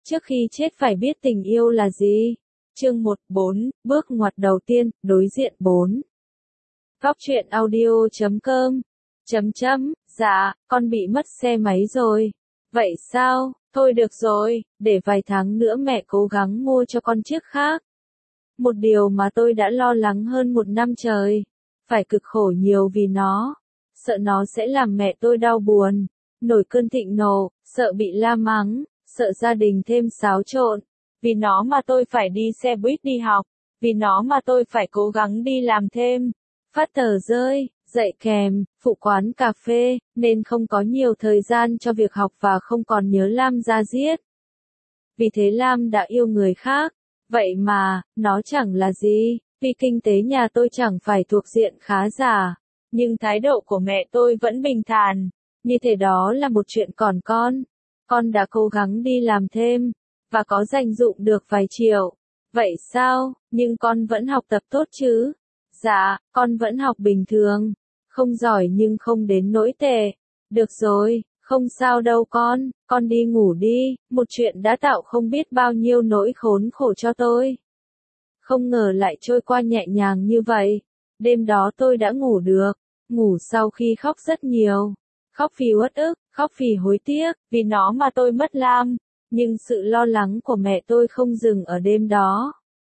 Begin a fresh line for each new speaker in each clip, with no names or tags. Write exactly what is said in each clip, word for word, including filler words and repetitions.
Trước khi chết phải biết tình yêu là gì. Chương một bốn, bước ngoặt đầu tiên, đối diện bốn. Góc truyện audio chấm com. Chấm chấm, dạ, con bị mất xe máy rồi. Vậy sao, thôi được rồi, để vài tháng nữa mẹ cố gắng mua cho con chiếc khác. Một điều mà tôi đã lo lắng hơn một năm trời. Phải cực khổ nhiều vì nó. Sợ nó sẽ làm mẹ tôi đau buồn, nổi cơn thịnh nộ, sợ bị la mắng, sợ gia đình thêm xáo trộn. Vì nó mà tôi phải đi xe buýt đi học, vì nó mà tôi phải cố gắng đi làm thêm, phát tờ rơi, dạy kèm, phụ quán cà phê, nên không có nhiều thời gian cho việc học và không còn nhớ Lam da diết. Vì thế Lam đã yêu người khác, vậy mà, nó chẳng là gì, vì kinh tế nhà tôi chẳng phải thuộc diện khá giả, nhưng thái độ của mẹ tôi vẫn bình thản, như thế đó là một chuyện còn con. Con đã cố gắng đi làm thêm, và có dành dụm được vài triệu. Vậy sao, nhưng con vẫn học tập tốt chứ? Dạ, con vẫn học bình thường. Không giỏi nhưng không đến nỗi tệ. Được rồi, không sao đâu con, con đi ngủ đi, một chuyện đã tạo không biết bao nhiêu nỗi khốn khổ cho tôi. Không ngờ lại trôi qua nhẹ nhàng như vậy. Đêm đó tôi đã ngủ được, ngủ sau khi khóc rất nhiều. Khóc vì uất ức, khóc vì hối tiếc, vì nó mà tôi mất Lam. Nhưng sự lo lắng của mẹ tôi không dừng ở đêm đó.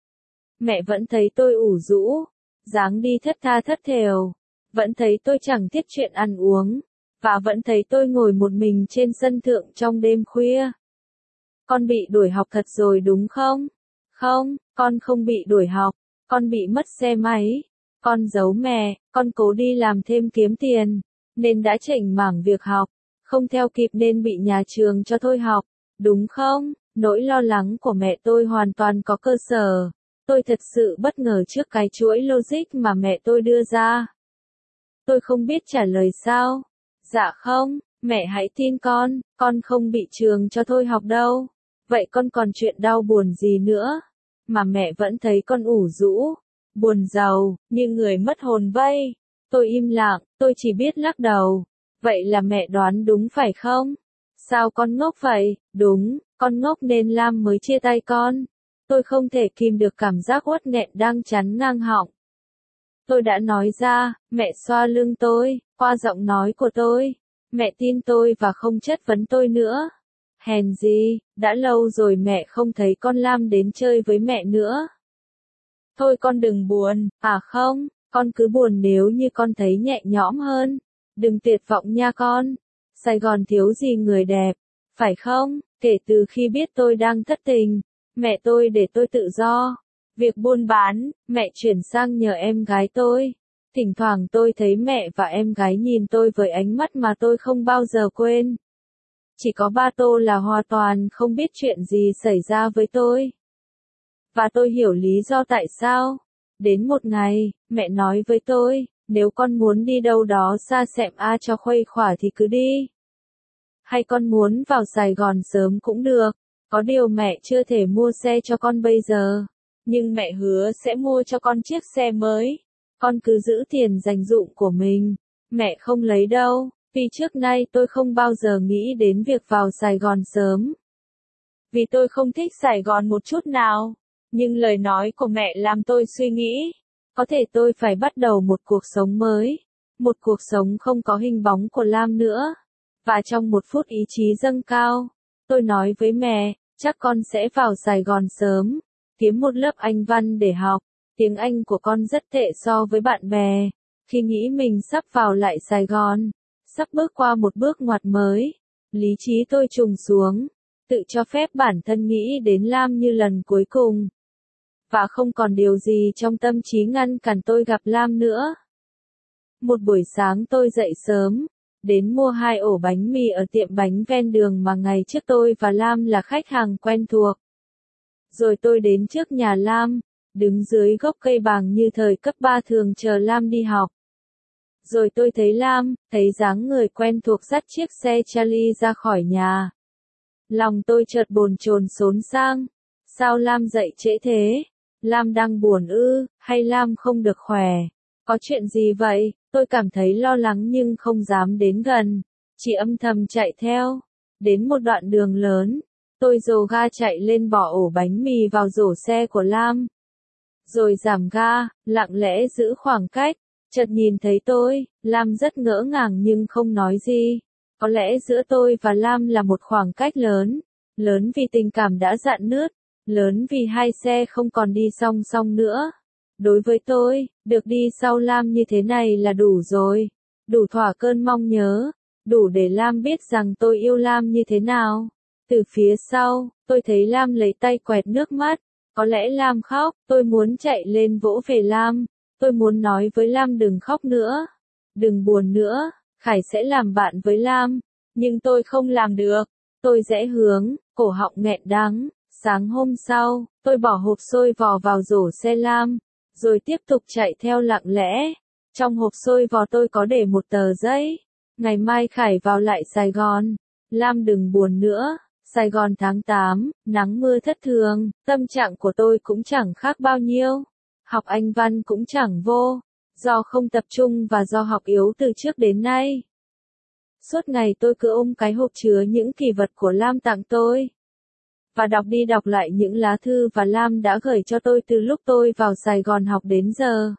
Mẹ vẫn thấy tôi ủ rũ, dáng đi thất tha thất thểu, vẫn thấy tôi chẳng tiếc chuyện ăn uống, và vẫn thấy tôi ngồi một mình trên sân thượng trong đêm khuya. Con bị đuổi học thật rồi đúng không? Không, con không bị đuổi học, con bị mất xe máy. Con giấu mẹ, con cố đi làm thêm kiếm tiền, nên đã chểnh mảng việc học, không theo kịp nên bị nhà trường cho thôi học. Đúng không? Nỗi lo lắng của mẹ tôi hoàn toàn có cơ sở. Tôi thật sự bất ngờ trước cái chuỗi logic mà mẹ tôi đưa ra. Tôi không biết trả lời sao. Dạ không, mẹ hãy tin con, con không bị trường cho thôi học đâu. Vậy con còn chuyện đau buồn gì nữa? Mà mẹ vẫn thấy con ủ rũ, buồn rầu, như người mất hồn vây. Tôi im lặng, tôi chỉ biết lắc đầu. Vậy là mẹ đoán đúng phải không? Sao con ngốc vậy? Đúng, con ngốc nên Lam mới chia tay con. Tôi không thể kìm được cảm giác uất nghẹn đang chắn ngang họng. Tôi đã nói ra, mẹ xoa lưng tôi, qua giọng nói của tôi. Mẹ tin tôi và không chất vấn tôi nữa. Hèn gì, đã lâu rồi mẹ không thấy con Lam đến chơi với mẹ nữa. Thôi con đừng buồn, à không, con cứ buồn nếu như con thấy nhẹ nhõm hơn. Đừng tuyệt vọng nha con. Sài Gòn thiếu gì người đẹp, phải không? Kể từ khi biết tôi đang thất tình, mẹ tôi để tôi tự do. Việc buôn bán, mẹ chuyển sang nhờ em gái tôi. Thỉnh thoảng tôi thấy mẹ và em gái nhìn tôi với ánh mắt mà tôi không bao giờ quên. Chỉ có ba Tô là hoàn toàn không biết chuyện gì xảy ra với tôi. Và tôi hiểu lý do tại sao. Đến một ngày, mẹ nói với tôi, nếu con muốn đi đâu đó xa xẹm a cho khuây khỏa thì cứ đi. Hay con muốn vào Sài Gòn sớm cũng được, có điều mẹ chưa thể mua xe cho con bây giờ. Nhưng mẹ hứa sẽ mua cho con chiếc xe mới. Con cứ giữ tiền dành dụm của mình. Mẹ không lấy đâu, vì trước nay tôi không bao giờ nghĩ đến việc vào Sài Gòn sớm. Vì tôi không thích Sài Gòn một chút nào. Nhưng lời nói của mẹ làm tôi suy nghĩ. Có thể tôi phải bắt đầu một cuộc sống mới. Một cuộc sống không có hình bóng của Lam nữa. Và trong một phút ý chí dâng cao, tôi nói với mẹ, chắc con sẽ vào Sài Gòn sớm, kiếm một lớp Anh văn để học. Tiếng Anh của con rất tệ so với bạn bè. Khi nghĩ mình sắp vào lại Sài Gòn, sắp bước qua một bước ngoặt mới, lý trí tôi trùng xuống, tự cho phép bản thân nghĩ đến Lam như lần cuối cùng. Và không còn điều gì trong tâm trí ngăn cản tôi gặp Lam nữa. Một buổi sáng tôi dậy sớm, đến mua hai ổ bánh mì ở tiệm bánh ven đường mà ngày trước tôi và Lam là khách hàng quen thuộc. Rồi tôi đến trước nhà Lam, đứng dưới gốc cây bàng như thời cấp ba thường chờ Lam đi học. Rồi tôi thấy Lam, thấy dáng người quen thuộc dắt chiếc xe Charlie ra khỏi nhà. Lòng tôi chợt bồn chồn xốn sang. Sao Lam dậy trễ thế? Lam đang buồn ư, hay Lam không được khỏe? Có chuyện gì vậy? Tôi cảm thấy lo lắng nhưng không dám đến gần, chỉ âm thầm chạy theo. Đến một đoạn đường lớn, Tôi dồ ga chạy lên bỏ ổ bánh mì vào rổ xe của Lam. Rồi giảm ga, lặng lẽ giữ khoảng cách. Chợt nhìn thấy tôi, Lam rất ngỡ ngàng nhưng không nói gì. Có lẽ giữa tôi và Lam là một khoảng cách lớn. Lớn vì tình cảm đã rạn nứt. Lớn vì hai xe không còn đi song song nữa. Đối với tôi, được đi sau Lam như thế này là đủ rồi. Đủ thỏa cơn mong nhớ. Đủ để Lam biết rằng tôi yêu Lam như thế nào. Từ phía sau, tôi thấy Lam lấy tay quẹt nước mắt. Có lẽ Lam khóc, tôi muốn chạy lên vỗ về Lam. Tôi muốn nói với Lam đừng khóc nữa. Đừng buồn nữa, Khải sẽ làm bạn với Lam. Nhưng tôi không làm được. Tôi rẽ hướng, cổ họng nghẹn đắng. Sáng hôm sau, tôi bỏ hộp xôi vò vào rổ xe Lam. Rồi tiếp tục chạy theo lặng lẽ. Trong hộp xôi vò tôi có để một tờ giấy. Ngày mai Khải vào lại Sài Gòn. Lam đừng buồn nữa. Sài Gòn tháng tám, nắng mưa thất thường, tâm trạng của tôi cũng chẳng khác bao nhiêu. Học Anh văn cũng chẳng vô, do không tập trung và do học yếu từ trước đến nay. Suốt ngày tôi cứ ôm cái hộp chứa những kỷ vật của Lam tặng tôi. Và đọc đi đọc lại những lá thư và Lam đã gửi cho tôi từ lúc tôi vào Sài Gòn học đến giờ.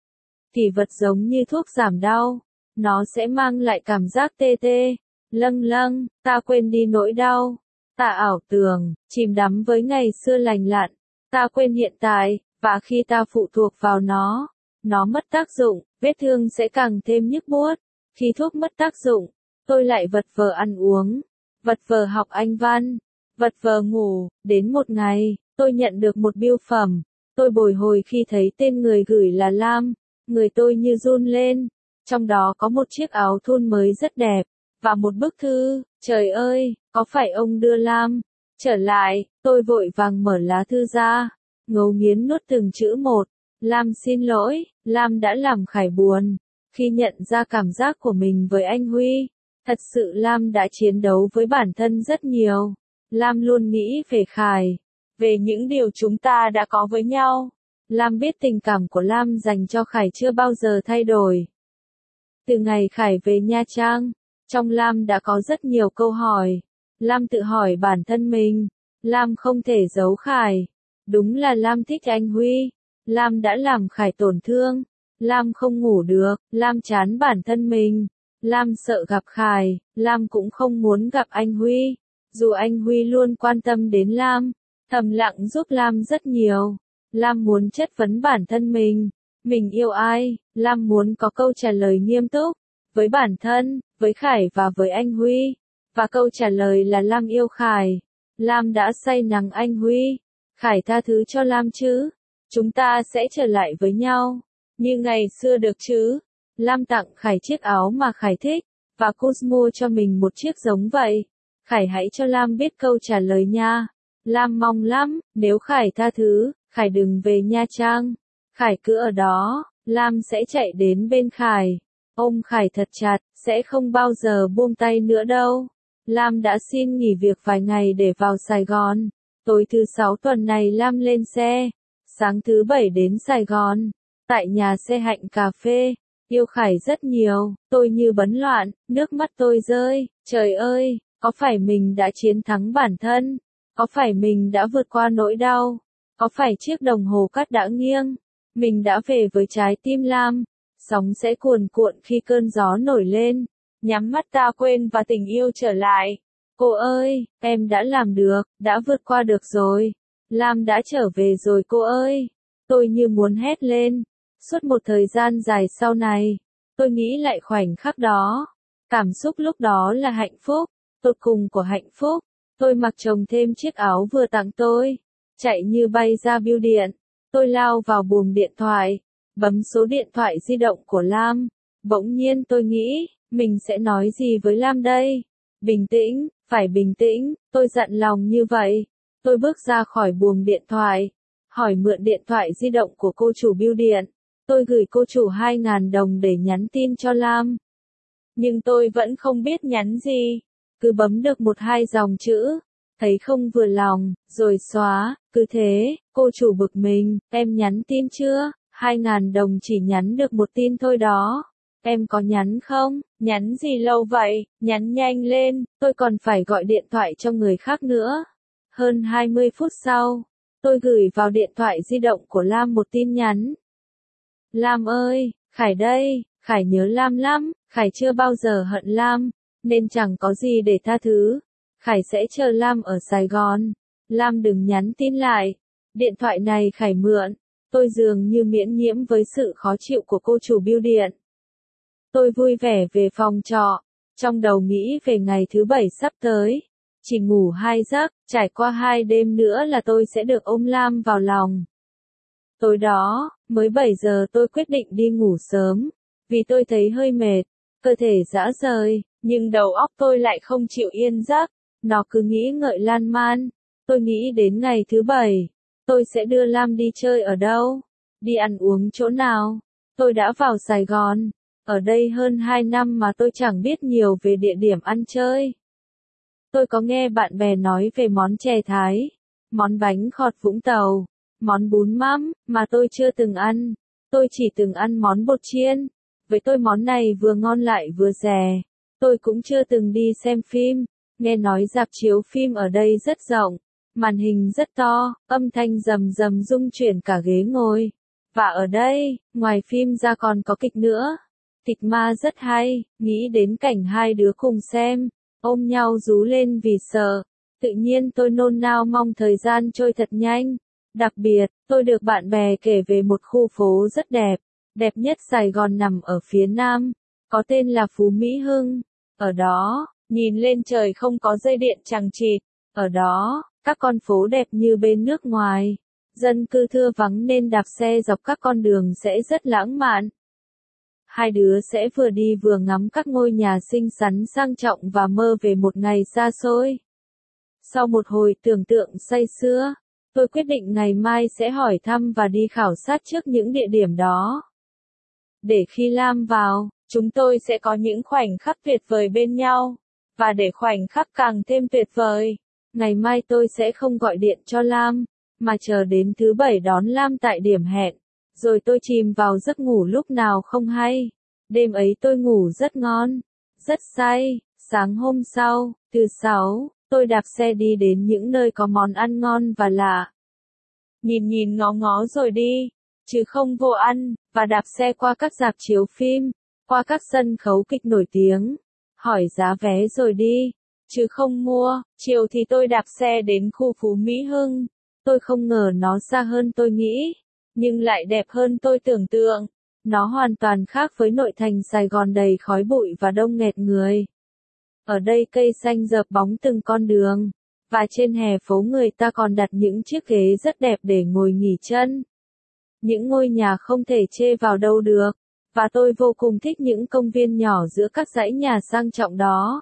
Kỷ vật giống như thuốc giảm đau, nó sẽ mang lại cảm giác tê tê, lâng lâng, ta quên đi nỗi đau. Ta ảo tưởng, chìm đắm với ngày xưa lành lặn, ta quên hiện tại, và khi ta phụ thuộc vào nó, nó mất tác dụng, vết thương sẽ càng thêm nhức buốt. Khi thuốc mất tác dụng, tôi lại vật vờ ăn uống, vật vờ học Anh văn, vật vờ ngủ, đến một ngày, tôi nhận được một bưu phẩm. Tôi bồi hồi khi thấy tên người gửi là Lam, người tôi như run lên, trong đó có một chiếc áo thun mới rất đẹp, và một bức thư. Trời ơi, có phải ông đưa Lam trở lại? Tôi vội vàng mở lá thư ra, ngấu nghiến nuốt từng chữ một. Lam xin lỗi, Lam đã làm Khải buồn. Khi nhận ra cảm giác của mình với anh Huy, thật sự Lam đã chiến đấu với bản thân rất nhiều. Lam luôn nghĩ về Khải, về những điều chúng ta đã có với nhau. Lam biết tình cảm của Lam dành cho Khải chưa bao giờ thay đổi. Từ ngày Khải về Nha Trang, trong Lam đã có rất nhiều câu hỏi. Lam tự hỏi bản thân mình. Lam không thể giấu Khải. Đúng là Lam thích anh Huy. Lam đã làm Khải tổn thương. Lam không ngủ được. Lam chán bản thân mình. Lam sợ gặp Khải. Lam cũng không muốn gặp anh Huy. Dù anh Huy luôn quan tâm đến Lam, thầm lặng giúp Lam rất nhiều. Lam muốn chất vấn bản thân mình. Mình yêu ai? Lam muốn có câu trả lời nghiêm túc. Với bản thân, với Khải và với anh Huy. Và câu trả lời là Lam yêu Khải. Lam đã say nắng anh Huy. Khải tha thứ cho Lam chứ? Chúng ta sẽ trở lại với nhau. Như ngày xưa được chứ? Lam tặng Khải chiếc áo mà Khải thích. Và cô mua cho mình một chiếc giống vậy. Khải hãy cho Lam biết câu trả lời nha. Lam mong lắm, nếu Khải tha thứ, Khải đừng về Nha Trang. Khải cứ ở đó, Lam sẽ chạy đến bên Khải. Ôm Khải thật chặt, sẽ không bao giờ buông tay nữa đâu. Lam đã xin nghỉ việc vài ngày để vào Sài Gòn. Tối thứ sáu tuần này Lam lên xe. Sáng thứ bảy đến Sài Gòn. Tại nhà xe Hạnh Cà Phê. Yêu Khải rất nhiều, tôi như bấn loạn, nước mắt tôi rơi. Trời ơi, có phải mình đã chiến thắng bản thân? Có phải mình đã vượt qua nỗi đau? Có phải chiếc đồng hồ cát đã nghiêng? Mình đã về với trái tim Lam. Sóng sẽ cuồn cuộn khi cơn gió nổi lên. Nhắm mắt ta quên và tình yêu trở lại. Cô ơi, em đã làm được, đã vượt qua được rồi. Lam đã trở về rồi cô ơi. Tôi như muốn hét lên. Suốt một thời gian dài sau này, tôi nghĩ lại khoảnh khắc đó. Cảm xúc lúc đó là hạnh phúc, tột cùng của hạnh phúc. Tôi mặc chồng thêm chiếc áo vừa tặng tôi. Chạy như bay ra bưu điện. Tôi lao vào buồng điện thoại. Bấm số điện thoại di động của Lam. Bỗng nhiên tôi nghĩ, mình sẽ nói gì với Lam đây? Bình tĩnh, phải bình tĩnh, tôi dặn lòng như vậy. Tôi bước ra khỏi buồng điện thoại. Hỏi mượn điện thoại di động của cô chủ bưu điện. Tôi gửi cô chủ hai nghìn đồng để nhắn tin cho Lam. Nhưng tôi vẫn không biết nhắn gì. Cứ bấm được một hai dòng chữ. Thấy không vừa lòng, rồi xóa. Cứ thế, cô chủ bực mình. Em nhắn tin chưa? Hai nghìn đồng chỉ nhắn được một tin thôi đó. Em có nhắn không? Nhắn gì lâu vậy? Nhắn nhanh lên, tôi còn phải gọi điện thoại cho người khác nữa. Hơn hai mươi phút sau, tôi gửi vào điện thoại di động của Lam một tin nhắn. Lam ơi, Khải đây, Khải nhớ Lam lắm, Khải chưa bao giờ hận Lam, nên chẳng có gì để tha thứ. Khải sẽ chờ Lam ở Sài Gòn. Lam đừng nhắn tin lại. Điện thoại này Khải mượn. Tôi dường như miễn nhiễm với sự khó chịu của cô chủ bưu điện. Tôi vui vẻ về phòng trọ, trong đầu nghĩ về ngày thứ bảy sắp tới. Chỉ ngủ hai giấc, trải qua hai đêm nữa là tôi sẽ được ôm Lam vào lòng. Tối đó, mới bảy giờ tôi quyết định đi ngủ sớm, vì tôi thấy hơi mệt, cơ thể rã rời, nhưng đầu óc tôi lại không chịu yên giấc, nó cứ nghĩ ngợi lan man. Tôi nghĩ đến ngày thứ bảy, tôi sẽ đưa Lam đi chơi ở đâu, đi ăn uống chỗ nào. Tôi đã vào Sài Gòn, ở đây hơn hai năm mà tôi chẳng biết nhiều về địa điểm ăn chơi. Tôi có nghe bạn bè nói về món chè Thái, món bánh khọt Vũng Tàu, món bún mắm, mà tôi chưa từng ăn. Tôi chỉ từng ăn món bột chiên. Với tôi món này vừa ngon lại vừa rẻ. Tôi cũng chưa từng đi xem phim. Nghe nói rạp chiếu phim ở đây rất rộng, màn hình rất to, âm thanh rầm rầm rung chuyển cả ghế ngồi. Và ở đây, ngoài phim ra còn có kịch nữa. Kịch ma rất hay, nghĩ đến cảnh hai đứa cùng xem, ôm nhau rú lên vì sợ. Tự nhiên tôi nôn nao mong thời gian trôi thật nhanh. Đặc biệt, tôi được bạn bè kể về một khu phố rất đẹp, đẹp nhất Sài Gòn nằm ở phía nam, có tên là Phú Mỹ Hưng. Ở đó, nhìn lên trời không có dây điện chằng chịt. Ở đó, các con phố đẹp như bên nước ngoài. Dân cư thưa vắng nên đạp xe dọc các con đường sẽ rất lãng mạn. Hai đứa sẽ vừa đi vừa ngắm các ngôi nhà xinh xắn sang trọng và mơ về một ngày xa xôi. Sau một hồi tưởng tượng say sưa, tôi quyết định ngày mai sẽ hỏi thăm và đi khảo sát trước những địa điểm đó. Để khi Lam vào, chúng tôi sẽ có những khoảnh khắc tuyệt vời bên nhau. Và để khoảnh khắc càng thêm tuyệt vời, ngày mai tôi sẽ không gọi điện cho Lam, mà chờ đến thứ bảy đón Lam tại điểm hẹn. Rồi tôi chìm vào giấc ngủ lúc nào không hay. Đêm ấy tôi ngủ rất ngon, rất say. Sáng hôm sau, thứ sáu, tôi đạp xe đi đến những nơi có món ăn ngon và lạ. Nhìn nhìn ngó ngó rồi đi, chứ không vô ăn, và đạp xe qua các rạp chiếu phim, qua các sân khấu kịch nổi tiếng, hỏi giá vé rồi đi, chứ không mua. Chiều thì tôi đạp xe đến khu Phú Mỹ Hưng. Tôi không ngờ nó xa hơn tôi nghĩ, nhưng lại đẹp hơn tôi tưởng tượng. Nó hoàn toàn khác với nội thành Sài Gòn đầy khói bụi và đông nghẹt người. Ở đây cây xanh rợp bóng từng con đường, và trên hè phố người ta còn đặt những chiếc ghế rất đẹp để ngồi nghỉ chân. Những ngôi nhà không thể chê vào đâu được, và tôi vô cùng thích những công viên nhỏ giữa các dãy nhà sang trọng đó.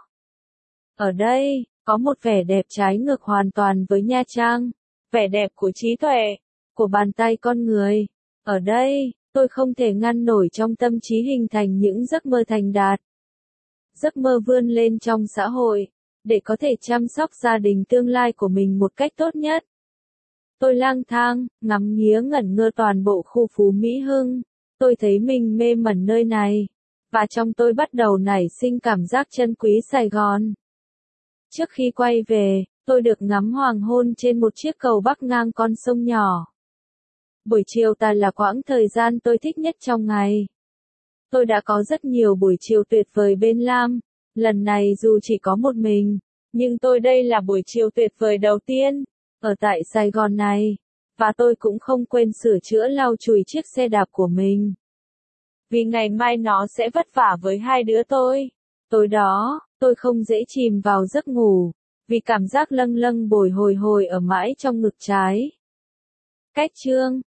Ở đây, có một vẻ đẹp trái ngược hoàn toàn với Nha Trang, vẻ đẹp của trí tuệ, của bàn tay con người. Ở đây, tôi không thể ngăn nổi trong tâm trí hình thành những giấc mơ thành đạt. Giấc mơ vươn lên trong xã hội, để có thể chăm sóc gia đình tương lai của mình một cách tốt nhất. Tôi lang thang, ngắm nghía ngẩn ngơ toàn bộ khu Phú Mỹ Hưng. Tôi thấy mình mê mẩn nơi này, và trong tôi bắt đầu nảy sinh cảm giác trân quý Sài Gòn. Trước khi quay về, tôi được ngắm hoàng hôn trên một chiếc cầu bắc ngang con sông nhỏ. Buổi chiều tà là quãng thời gian tôi thích nhất trong ngày. Tôi đã có rất nhiều buổi chiều tuyệt vời bên Lam, lần này dù chỉ có một mình, nhưng tôi đây là buổi chiều tuyệt vời đầu tiên, ở tại Sài Gòn này, và tôi cũng không quên sửa chữa lau chùi chiếc xe đạp của mình. Vì ngày mai nó sẽ vất vả với hai đứa tôi. Tối đó, tôi không dễ chìm vào giấc ngủ, vì cảm giác lâng lâng bồi hồi hồi ở mãi trong ngực trái. Cách chương